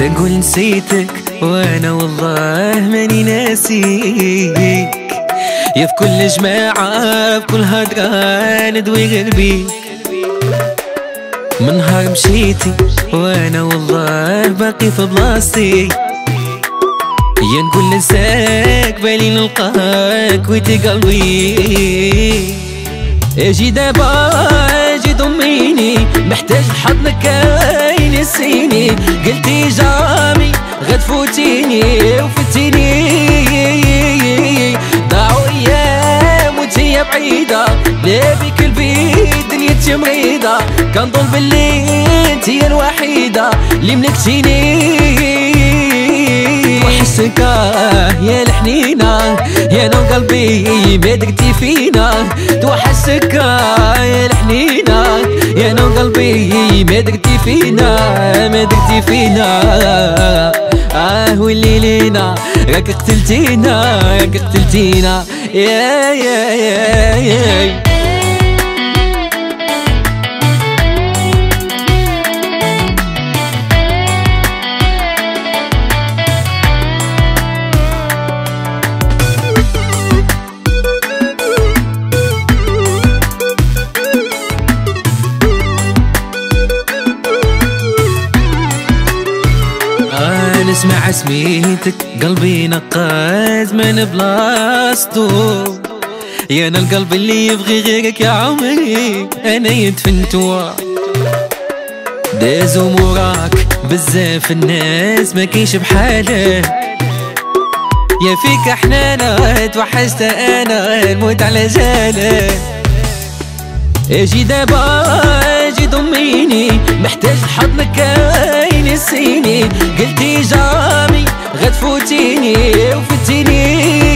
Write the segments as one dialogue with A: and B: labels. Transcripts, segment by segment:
A: تقول نسيتك وانا والله ماني ناسيك، يا في كل جماعة بكل هدرة ندوي قلبي. من نهار مشيتي وانا والله باقي في بلاصتي، يا نقول ننساك بالي نلقاك ويتي قلبي. اجي دابا اجي ضميني، محتاج لحضنك كاين ينسيني. قلتي جامي غتفوتيني وفتيني، ضاعوا ايام وانتيا بعيدة، لا بك البيت دنيتي مريضة. كنظن بلي انتيا الوحيدة اللي ملكتيني. توحشتك يا الحنينة، يا نور قلبي ما درتي فينا. توحشتك يا الحنينة، يا نور قلبي ما درتي فينا، ما درتي فينا. واللي لينا راك قتلتينا، راك قتلتينا يا نسمع سميتك قلبي نقاز من بلاصتو، يا انا القلب اللي يبغي غيرك يا عمري انا يدفنتو. دازو موراك بزاف الناس ما كيش بحالك، يا فيك حنانة توحشت انا نموت على جالك. اجي دابا اجي ضميني، محتاج لحضنك كاين ينسيني. قلتي جامي غتفوتيني وفتيني،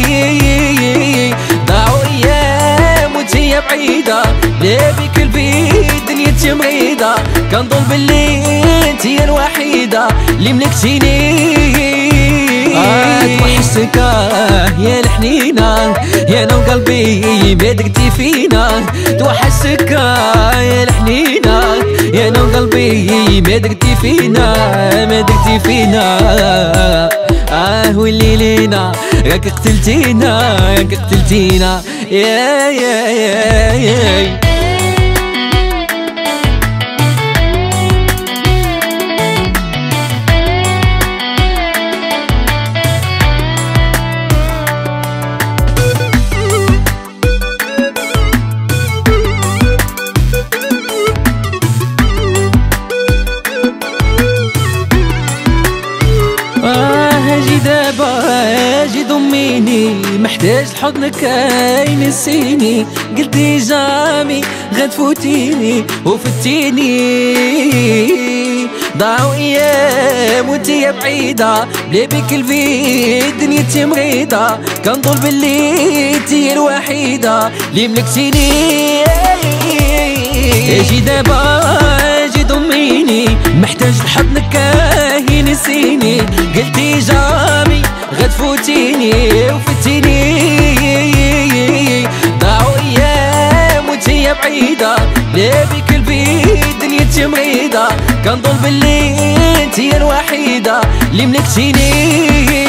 A: ضاعوا ايام وانتيا بعيدة، لا بك البيت دنيتي مريضة. كنظن بلي انتيا الوحيدة اللي ملكتيني. توحشتك يا الحنينة، يا نور قلبي ما درتي فينا. توحشتك يا الحنينة، يا نور قلبي ما درتي فينا، ما درتي فينا. واللي لينا راك قتلتينا، راك قتلتينا يا اجي ضميني، محتاج لحضنك كاين ينسيني. قلتي جامي غتفوتيني وفتيني، ضاعوا ايام وانتيا بعيدة، بلا بك البيت دنيتي مريضة. كنظن بلي انتي الوحيدة اللي ملكتيني. اجي دابا اجي ضميني، محتاج لحضنك كاين ينسيني. قلتي جامي غتفوتيني وفتيني، ضاعوا ايام وانتيا بعيدة، لا بك البيت دنيتي مريضة. كنظن بلي انتيا الوحيدة اللي ملكتيني.